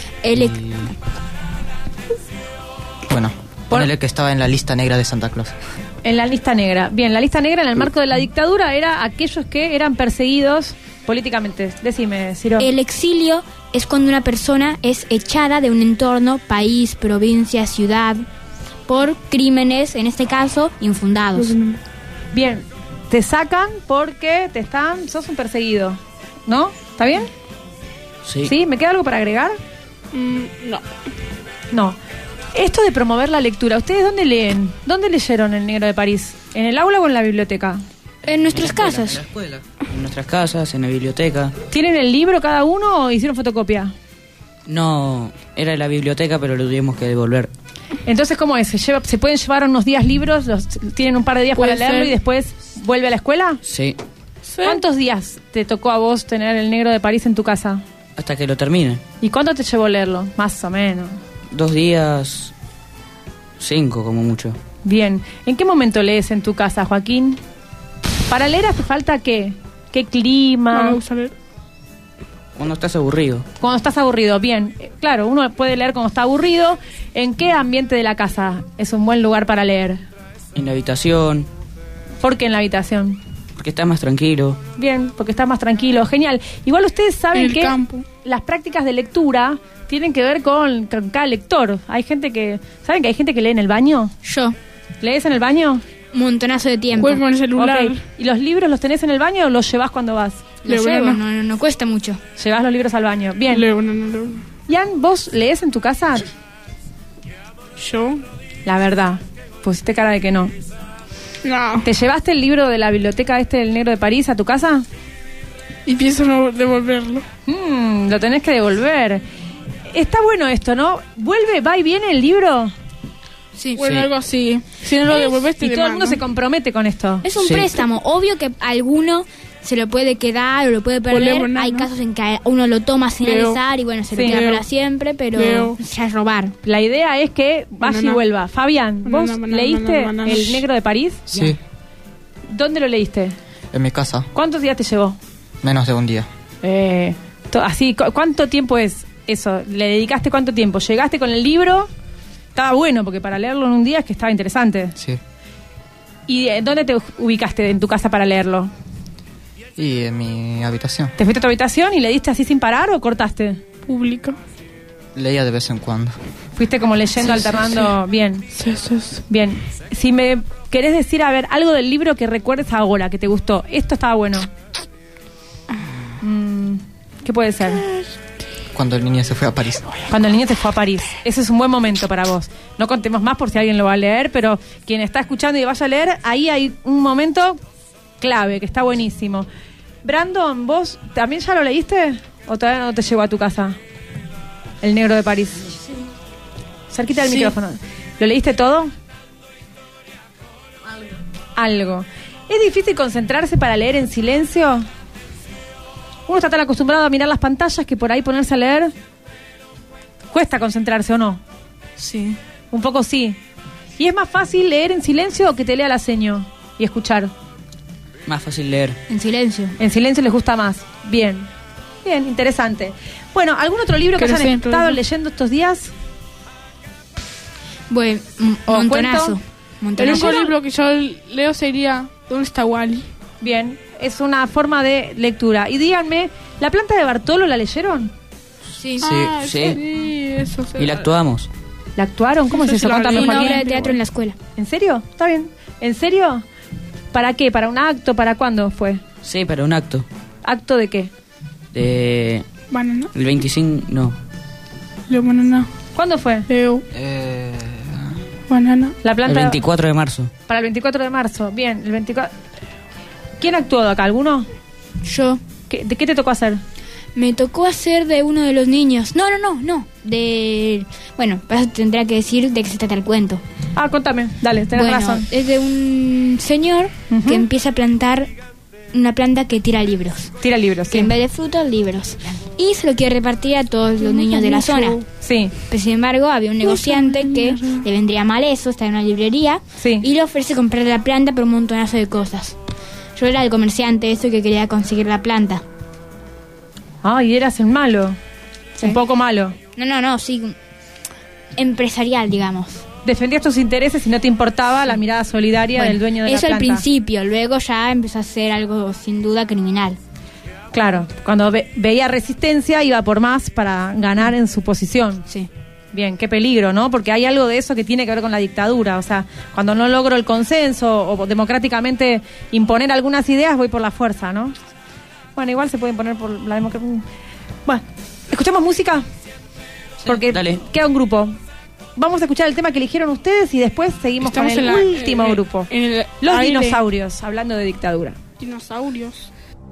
Bueno, ponele que estaba en la lista negra de Santa Claus. En la lista negra. Bien, la lista negra en el marco de la dictadura era aquellos que eran perseguidos políticamente. Decime, Ciro. El exilio es cuando una persona es echada de un entorno, país, provincia, ciudad, por crímenes, en este caso, infundados. Bien, te sacan porque sos un perseguido, ¿no? ¿Está bien? Sí. ¿Sí? ¿Me queda algo para agregar? No. No. Esto de promover la lectura, ¿ustedes dónde leen? ¿Dónde leyeron El Negro de París? ¿En el aula o en la biblioteca? En nuestras casas. En la escuela. En nuestras casas, en la biblioteca. ¿Tienen el libro cada uno o hicieron fotocopia? No, era de la biblioteca, pero lo tuvimos que devolver. Entonces, ¿cómo es? ¿Se pueden llevar unos días libros? ¿Tienen un par de días para leerlo y después vuelve a la escuela? Sí. ¿Cuántos días te tocó a vos tener El Negro de París en tu casa? Hasta que lo termine. ¿Y cuánto te llevó leerlo? Más o menos. 2 días, 5 como mucho. Bien. ¿En qué momento lees en tu casa, Joaquín? ¿Para leer hace falta qué? ¿Qué clima? No me gusta leer. Cuando estás aburrido. Cuando estás aburrido, bien. Claro, uno puede leer cuando está aburrido. ¿En qué ambiente de la casa es un buen lugar para leer? En la habitación. ¿Por qué en la habitación? Porque estás más tranquilo. Bien, porque estás más tranquilo. Genial. Igual ustedes saben que campo. Las prácticas de lectura tienen que ver con cada lector. Hay gente que... ¿Saben que hay gente que lee en el baño? Yo. ¿Lees en el baño? Montonazo de tiempo. Juego con el celular. Ok. ¿Y los libros los tenés en el baño o los llevas cuando vas? Los llevo, no cuesta mucho. Llevas los libros al baño. Bien. Leo. Ian, ¿vos lees en tu casa? ¿Yo? La verdad. Pusiste cara de que no. No. ¿Te llevaste el libro de la biblioteca El Negro de París a tu casa? Y pienso no devolverlo. Lo tenés que devolver. Está bueno esto, ¿no? ¿Vuelve, va y viene el libro? Sí. Bueno, algo así. Si no lo devolvés, te Y todo el mundo se compromete con esto. Es un préstamo. Obvio que alguno se lo puede quedar o lo puede perder. Hay casos en que uno lo toma sin avisar y bueno, se lo queda para siempre, pero ya es robar. La idea es que vaya y vuelva. Fabián, ¿vos leíste El Negro de París? Sí. ¿Dónde lo leíste? En mi casa. ¿Cuántos días te llevó? Menos de un día. Así, ¿cuánto tiempo es eso? ¿Le dedicaste cuánto tiempo? ¿Llegaste con el libro? Estaba bueno, porque para leerlo en un día es que estaba interesante. Sí. ¿Y dónde te ubicaste en tu casa para leerlo? Y en mi habitación. ¿Te fuiste a tu habitación y le diste así sin parar o cortaste? Pública. Leía de vez en cuando. Fuiste como leyendo, alternando. Sí. Bien. Sí. Bien. Si me querés decir, a ver, algo del libro que recuerdes ahora, que te gustó. Esto estaba bueno. ¿Qué puede ser? Cuando el niño se fue a París. Cuando el niño se fue a París. Ese es un buen momento para vos. No contemos más por si alguien lo va a leer, pero quien está escuchando y vaya a leer, ahí hay un momento clave, que está buenísimo. Brandon, ¿vos también ya lo leíste? ¿O todavía no te llegó a tu casa? El Negro de París. Sí. Cerquita del micrófono. ¿Lo leíste todo? Algo. ¿Es difícil concentrarse para leer en silencio? Uno está tan acostumbrado a mirar las pantallas que por ahí ponerse a leer cuesta concentrarse, ¿o no? Sí. Un poco sí. ¿Y es más fácil leer en silencio o que te lea la seño y escuchar? Más fácil leer. En silencio. En silencio les gusta más. Bien, interesante. Bueno, ¿algún otro libro que hayan estado leyendo estos días? Bueno, montonazo. El único libro que yo leo sería ¿Dónde está Wally? Bien, es una forma de lectura. Y díganme, ¿La planta de Bartolo la leyeron? Sí. Eso y la actuamos. ¿La actuaron? ¿Cómo es eso? Contame, una obra de teatro en la escuela. ¿En serio? Está bien. ¿En serio? ¿Para qué? ¿Para un acto? ¿Para cuándo fue? Sí, para un acto. ¿Acto de qué? De... Banana. El 25... No. Leo banana. ¿Cuándo fue? Leo. Banana. La planta... El 24 de marzo. Para el 24 de marzo. Bien, el 24... ¿Quién ha actuado acá? ¿Alguno? Yo. ¿De qué te tocó hacer? Me tocó hacer de uno de los niños. No. Bueno, para eso tendrá que decir de qué se trata el cuento. Ah, contame, dale, tenés razón. Es de un señor que empieza a plantar una planta que tira libros. Tira libros, que en vez de frutos, libros. Y se lo quiere repartir a todos los niños de la zona. Sí. Pero sin embargo, había un negociante que le vendría mal eso, está en una librería, y le ofrece comprar la planta por un montonazo de cosas. Yo era el comerciante eso que quería conseguir la planta. Y eras el malo. Sí. Un poco malo. No, sí. Empresarial, digamos. Defendías tus intereses y no te importaba la mirada solidaria del dueño de la planta. Eso al principio, luego ya empezó a ser algo sin duda criminal. Claro, cuando veía resistencia iba por más para ganar en su posición. Sí. Bien, qué peligro, ¿no? Porque hay algo de eso que tiene que ver con la dictadura. O sea, cuando no logro el consenso o democráticamente imponer algunas ideas, voy por la fuerza, ¿no? Bueno, igual se puede imponer por la democracia. Bueno, ¿escuchamos música? Sí, porque queda un grupo. Vamos a escuchar el tema que eligieron ustedes y después seguimos con el último grupo. Los dinosaurios, hablando de dictadura. Dinosaurios.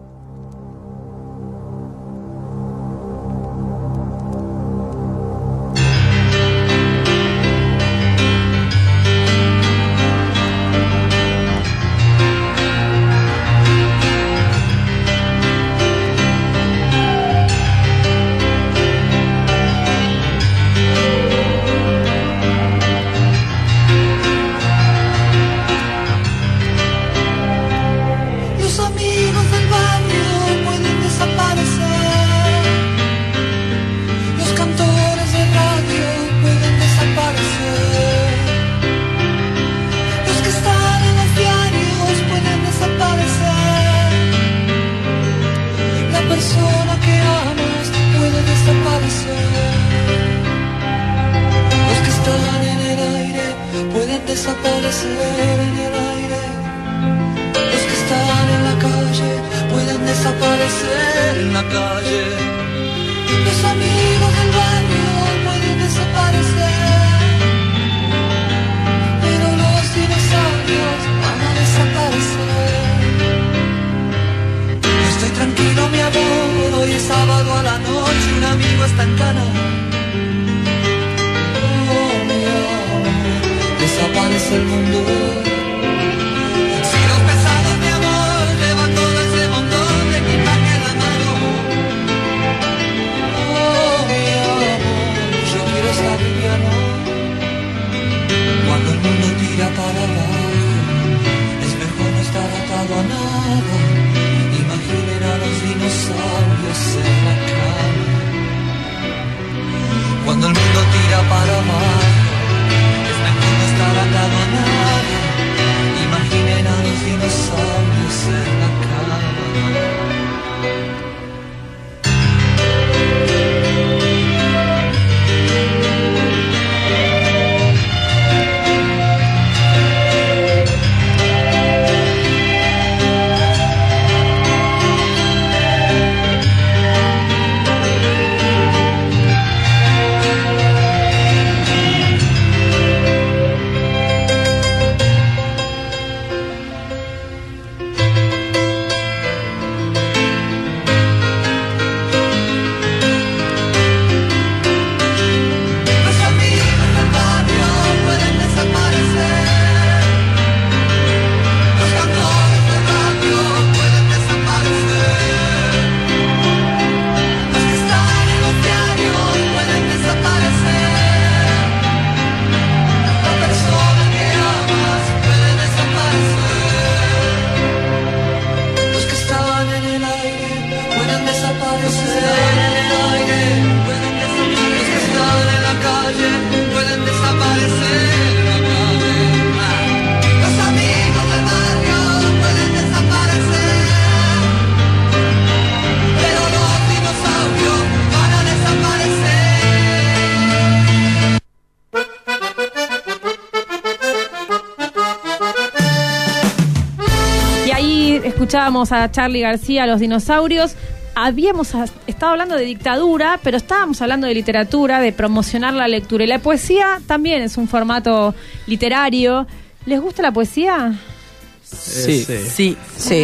Escuchábamos a Charly García, Los dinosaurios. Habíamos estado hablando de dictadura, pero estábamos hablando de literatura, de promocionar la lectura. Y la poesía también es un formato literario. ¿Les gusta la poesía? Sí. Muy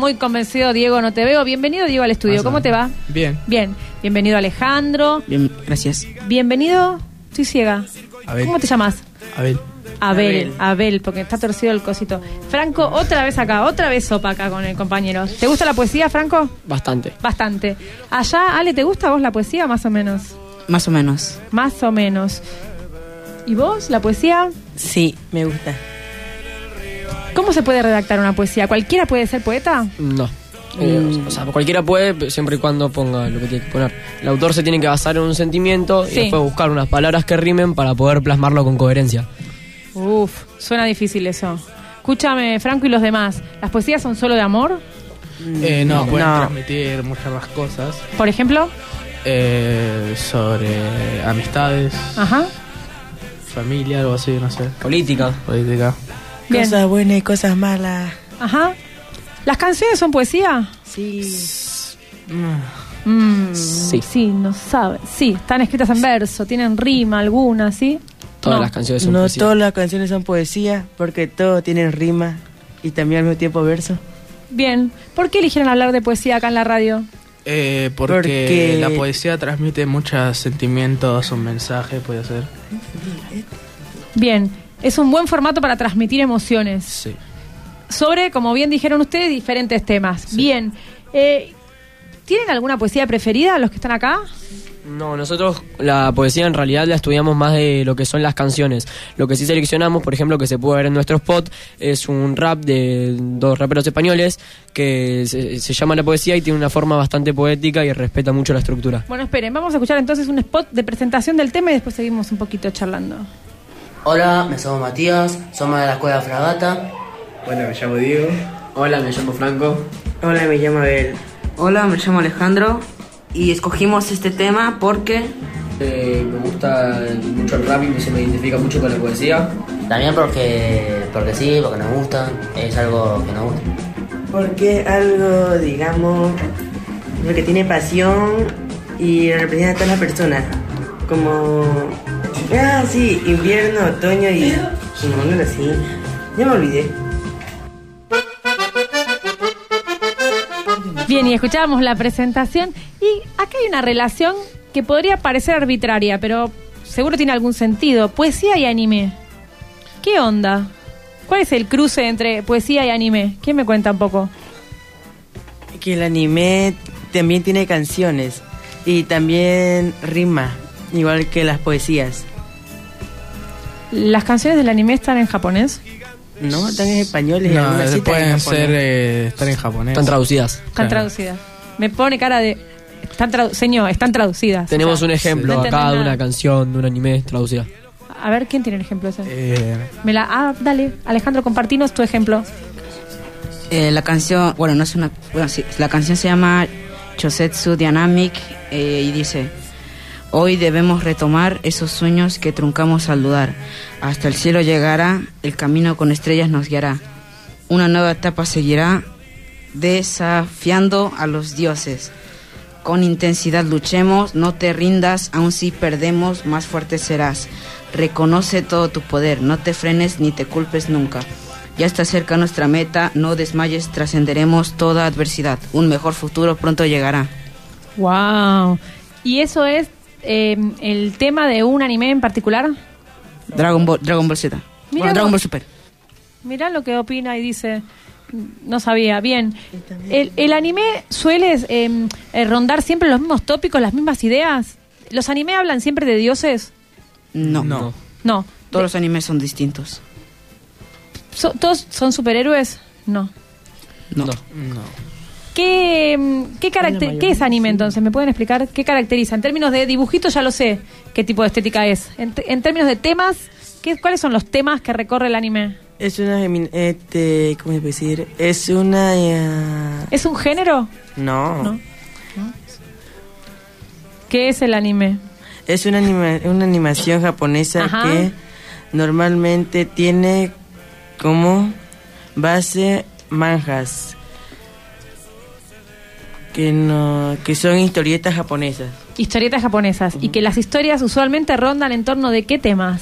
muy convencido, Diego, no te veo. Bienvenido, Diego, al estudio. ¿Cómo te va? Bien. Bien. Bienvenido, Alejandro. Bien, gracias. Bienvenido. Estoy ciega. Abel. ¿Cómo te llamas? Abel. Abel, porque está torcido el cosito. Franco, otra vez acá, otra vez sopa acá con el compañero. ¿Te gusta la poesía, Franco? Bastante. Bastante. Allá, Ale, ¿te gusta a vos la poesía, más o menos? Más o menos. Más o menos. ¿Y vos, la poesía? Sí, me gusta. ¿Cómo se puede redactar una poesía? ¿Cualquiera puede ser poeta? No. O sea, cualquiera puede, siempre y cuando ponga lo que tiene que poner. El autor se tiene que basar en un sentimiento y después buscar unas palabras que rimen para poder plasmarlo con coherencia. Uf, suena difícil eso. Escúchame, Franco y los demás, ¿las poesías son solo de amor? No, pueden transmitir muchas más cosas. ¿Por ejemplo? Sobre amistades. Ajá. Familia, algo así, no sé. Política. Bien. Cosas buenas y cosas malas. Ajá. ¿Las canciones son poesía? Sí. Sí, no sabe. Sí, están escritas en verso, tienen rima alguna, ¿sí? Todas las canciones son poesía. No todas las canciones son poesía, porque todo tienen rima y también al mismo tiempo verso. Bien. ¿Por qué eligieron hablar de poesía acá en la radio? Porque la poesía transmite muchos sentimientos, un mensaje, puede ser. Bien. Es un buen formato para transmitir emociones. Sí. Sobre, como bien dijeron ustedes, diferentes temas. Sí. Bien. ¿Tienen alguna poesía preferida los que están acá? No, nosotros la poesía en realidad la estudiamos más de lo que son las canciones. Lo que sí seleccionamos, por ejemplo, que se puede ver en nuestro spot, es un rap de 2 raperos españoles que se llama La Poesía y tiene una forma bastante poética y respeta mucho la estructura. Bueno, esperen, vamos a escuchar entonces un spot de presentación del tema y después seguimos un poquito charlando. Hola, me llamo Matías, somos de la Escuela Fragata. Hola, me llamo Diego. Hola, me llamo Franco. Hola, me llamo Abel. Hola, me llamo Alejandro. Y escogimos este tema porque... me gusta mucho el rap y se me identifica mucho con la poesía. También porque sí, porque nos gusta, es algo que nos gusta. Porque algo, digamos, porque tiene pasión y representa a todas las personas. Como... sí, invierno, otoño y no, así. Ya me olvidé. Bien, y escuchábamos la presentación y acá hay una relación que podría parecer arbitraria, pero seguro tiene algún sentido. Poesía y anime. ¿Qué onda? ¿Cuál es el cruce entre poesía y anime? ¿Quién me cuenta un poco? Que el anime también tiene canciones y también rima, igual que las poesías. ¿Las canciones del anime están en japonés? No, están en español. No, pueden ser estar en japonés. Están traducidas. Están traducidas. Me pone cara de... Señor, están traducidas. Tenemos un ejemplo acá de una canción, de un anime traducida. A ver, ¿quién tiene el ejemplo ese? Dale, Alejandro, compartinos tu ejemplo. La canción, no es una... sí, la canción se llama Chosetsu Dynamic y dice: hoy debemos retomar esos sueños que truncamos al dudar. Hasta el cielo llegará, el camino con estrellas nos guiará. Una nueva etapa seguirá, desafiando a los dioses. Con intensidad luchemos, no te rindas, aun si perdemos, más fuerte serás. Reconoce todo tu poder, no te frenes ni te culpes nunca. Ya está cerca nuestra meta, no desmayes, trascenderemos toda adversidad. Un mejor futuro pronto llegará. Wow. ¿Y eso es el tema de un anime en particular? Dragon Ball Z. Dragon Ball Super. Mirá lo que opina y dice. No sabía. Bien. ¿El anime suele rondar siempre los mismos tópicos, las mismas ideas? ¿Los anime hablan siempre de dioses? No. Todos los animes son distintos. ¿Todos son superhéroes? No. ¿Qué es anime entonces? ¿Me pueden explicar qué caracteriza? En términos de dibujitos ya lo sé qué tipo de estética es. En términos de temas, ¿cuáles son los temas que recorre el anime? Es una... ¿cómo se puede decir? Es una... ¿Es un género? No. ¿Qué es el anime? Es una animación japonesa. Ajá. Que normalmente tiene como base mangas. Que son historietas japonesas. Historietas japonesas. Y que las historias usualmente rondan en torno de ¿qué temas?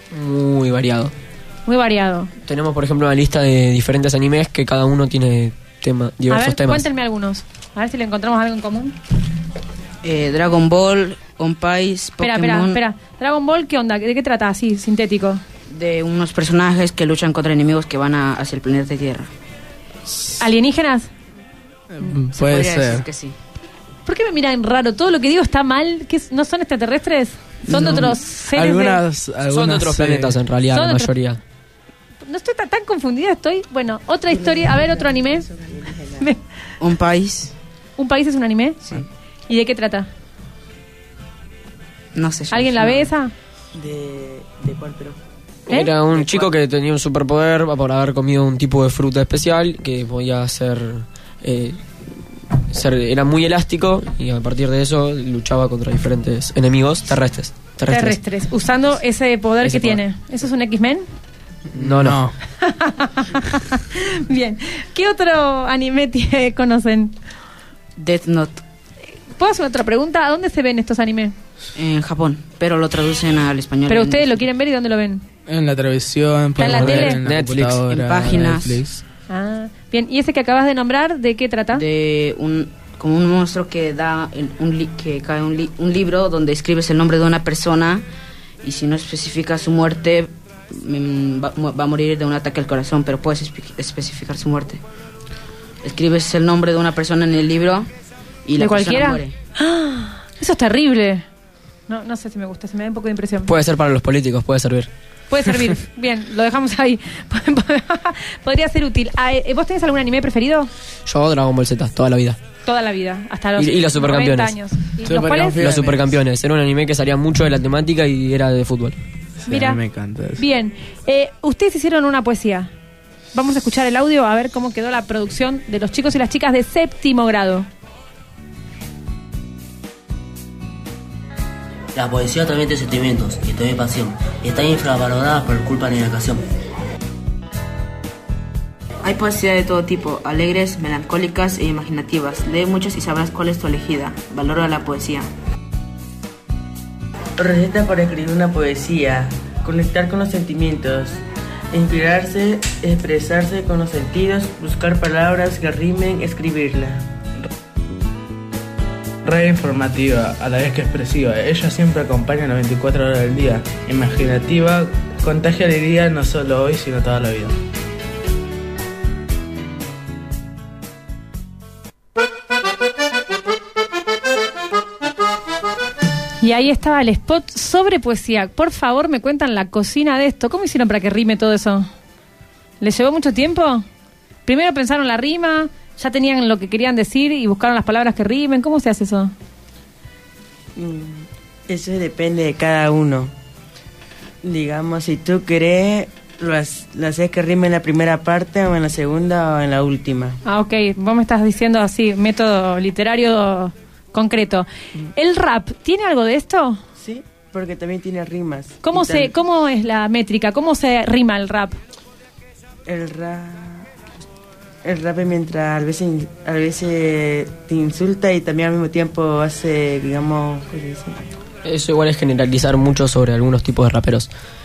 Muy variado. Muy variado. Tenemos, por ejemplo, una lista de diferentes animes que cada uno tiene diversos temas. Cuéntenme algunos. A ver si le encontramos algo en común. Dragon Ball, One Piece, Pokémon. Espera. Dragon Ball, ¿qué onda? ¿De qué trata? Así, sintético. De unos personajes que luchan contra enemigos que van hacia el planeta Tierra. ¿Alienígenas? Puede ser. Que sí. ¿Por qué me miran raro? ¿Todo lo que digo está mal? ¿No son extraterrestres? ¿Son de otros seres? Son de otros planetas, en realidad, la mayoría. No estoy tan confundida, estoy... Bueno, otra historia. A ver, otro anime. Un país. ¿Un país es un anime? Sí. ¿Y de qué trata? No sé. ¿Alguien la ve esa? ¿De cuál, pero? Era un chico que tenía un superpoder por haber comido un tipo de fruta especial que podía era muy elástico y a partir de eso luchaba contra diferentes enemigos terrestres. Usando ese poder que tiene. ¿Eso es un X-Men? No. Bien. ¿Qué otro anime conocen? Death Note. ¿Puedo hacer otra pregunta? ¿A dónde se ven estos animes? En Japón, pero lo traducen al español. ¿Pero ustedes lo quieren ver y dónde lo ven? En la televisión, ¿en la tele? En la Netflix, computadora, en páginas. Netflix. Ah, bien. ¿Y ese que acabas de nombrar, de qué trata? De como un monstruo que cae un libro donde escribes el nombre de una persona y si no especifica su muerte va a morir de un ataque al corazón, pero puedes especificar su muerte. Escribes el nombre de una persona en el libro y la persona muere. ¡Ah! Eso es terrible. No sé si me gusta, se me da un poco de impresión. Puede ser para los políticos, puede servir. Puede servir. Bien, lo dejamos ahí. Podría ser útil. ¿Vos tenés algún anime preferido? Yo Dragon Ball Z, toda la vida. Toda la vida, hasta los y los supercampeones. 90 años. ¿Y los cuales? Los supercampeones. Era un anime que salía mucho de la temática y era de fútbol. Sí, mira, a mí me encanta eso. Bien, ustedes hicieron una poesía. Vamos a escuchar el audio a ver cómo quedó la producción de los chicos y las chicas de 7º grado. La poesía también tiene sentimientos y también pasión, y está infravalorada por culpa de la educación. Hay poesía de todo tipo, alegres, melancólicas e imaginativas. Lee muchas y sabrás cuál es tu elegida. Valora la poesía. Receta para escribir una poesía: conectar con los sentimientos, inspirarse, expresarse con los sentidos, buscar palabras que rimen, escribirla. Radio informativa, a la vez que expresiva. Ella siempre acompaña las 24 horas del día. Imaginativa, contagia alegría no solo hoy, sino toda la vida. Y ahí estaba el spot sobre poesía. Por favor, me cuentan la cocina de esto. ¿Cómo hicieron para que rime todo eso? ¿Les llevó mucho tiempo? Primero pensaron la rima, ya tenían lo que querían decir y buscaron las palabras que rimen. ¿Cómo se hace eso? Eso depende de cada uno. Digamos, si tú querés, lo haces que rime en la primera parte o en la segunda o en la última. Ah, ok. Vos me estás diciendo así, método literario concreto. ¿El rap tiene algo de esto? Sí, porque también tiene rimas. ¿Cómo es la métrica? ¿Cómo se rima el rap? El rap mientras a veces te insulta y también al mismo tiempo hace, digamos... Eso igual es generalizar mucho sobre algunos tipos de raperos.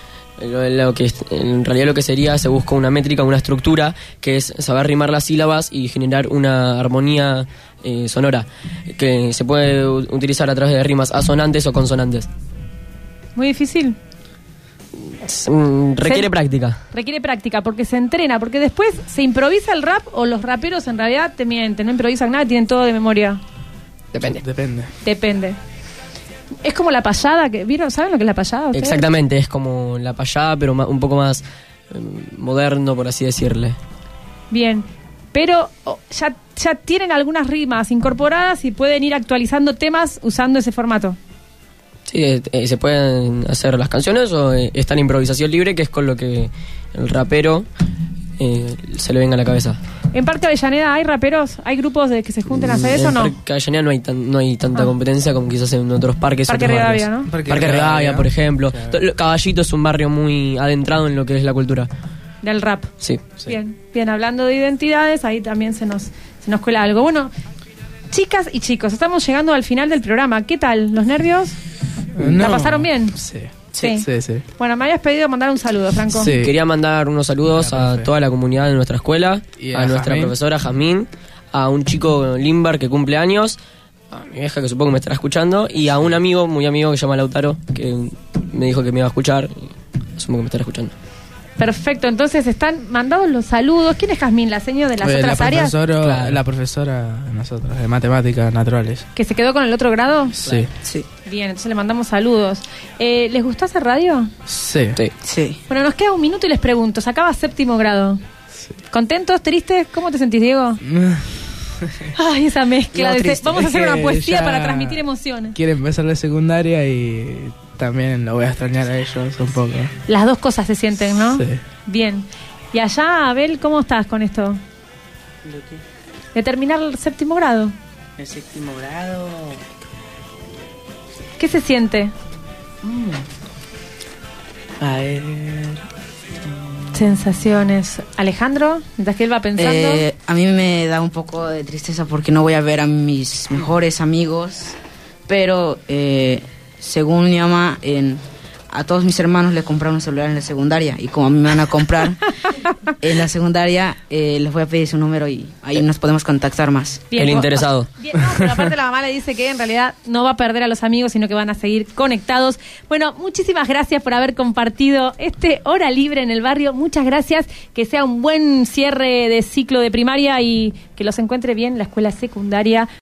En realidad lo que sería, se busca una métrica, una estructura, que es saber rimar las sílabas y generar una armonía sonora, que se puede utilizar a través de rimas asonantes o consonantes. Muy difícil. Requiere práctica. Requiere práctica, porque se entrena, porque después se improvisa el rap o los raperos en realidad te mienten, no improvisan nada, tienen todo de memoria. Depende. Es como la payada, ¿vieron? ¿Saben lo que es la payada ustedes? Exactamente, es como la payada, pero un poco más moderno, por así decirle. Bien, pero ya tienen algunas rimas incorporadas y pueden ir actualizando temas usando ese formato. Sí, se pueden hacer las canciones o está en improvisación libre, que es con lo que el rapero se le venga a la cabeza. ¿En Parque Avellaneda hay raperos? ¿Hay grupos que se junten a hacer eso o no? En Parque Avellaneda no hay tanta competencia como quizás en otros parques. Parque Rivadavia, ¿no? Parque Rivadavia, por ejemplo. Claro. Caballito es un barrio muy adentrado en lo que es la cultura. Del rap. Sí. Bien, hablando de identidades, ahí también se nos cuela algo. Bueno, chicas y chicos, estamos llegando al final del programa. ¿Qué tal? ¿Los nervios? ¿La pasaron bien? Sí. Sí. Sí. Bueno, me habías pedido mandar un saludo, Franco. Sí. Quería mandar unos saludos a toda la comunidad de nuestra escuela, Y a a nuestra Jazmín. profesora Jazmín, a un chico Limbar que cumple años, a mi vieja que supongo que me estará escuchando, y a un amigo, muy amigo, que se llama Lautaro, que me dijo que me iba a escuchar, y supongo que me estará escuchando. Perfecto, entonces están mandados los saludos. ¿Quién es Jazmín? ¿La seño de las otras áreas? Claro. La profesora de nosotros, de matemáticas naturales. ¿Que se quedó con el otro grado? Sí. Bien, entonces le mandamos saludos. ¿Les gustó hacer radio? Sí. Sí. Bueno, nos queda un minuto y les pregunto. Se acaba séptimo grado. ¿Contentos? ¿Tristes? ¿Cómo te sentís, Diego? Ay, esa mezcla. No, De triste. vamos a hacer Es una que poesía ya para transmitir emociones. Quiere empezar la secundaria y también lo voy a extrañar a ellos un poco. Las dos cosas se sienten, ¿no? Sí. Bien. Y allá, Abel, ¿cómo estás con esto? De terminar el séptimo grado. El séptimo grado. ¿Qué se siente? A ver. Sensaciones. Alejandro, mientras que él va pensando. A mí me da un poco de tristeza porque no voy a ver a mis mejores amigos, pero según mi mamá, a todos mis hermanos les compraron un celular en la secundaria, y como a mí me van a comprar en la secundaria, les voy a pedir su número y ahí nos podemos contactar más. Bien, el interesado. Bien, no, pero aparte la mamá le dice que en realidad no va a perder a los amigos, sino que van a seguir conectados. Bueno, muchísimas gracias por haber compartido este Hora Libre en el barrio. Muchas gracias. Que sea un buen cierre de ciclo de primaria y que los encuentre bien la escuela secundaria.